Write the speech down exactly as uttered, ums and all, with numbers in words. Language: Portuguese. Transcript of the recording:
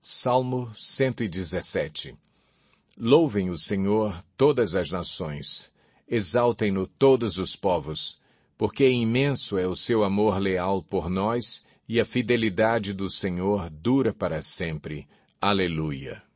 Salmo cento e dezessete. Louvem o Senhor todas as nações, exaltem-no todos os povos, porque imenso é o seu amor leal por nós, e a fidelidade do Senhor dura para sempre. Aleluia.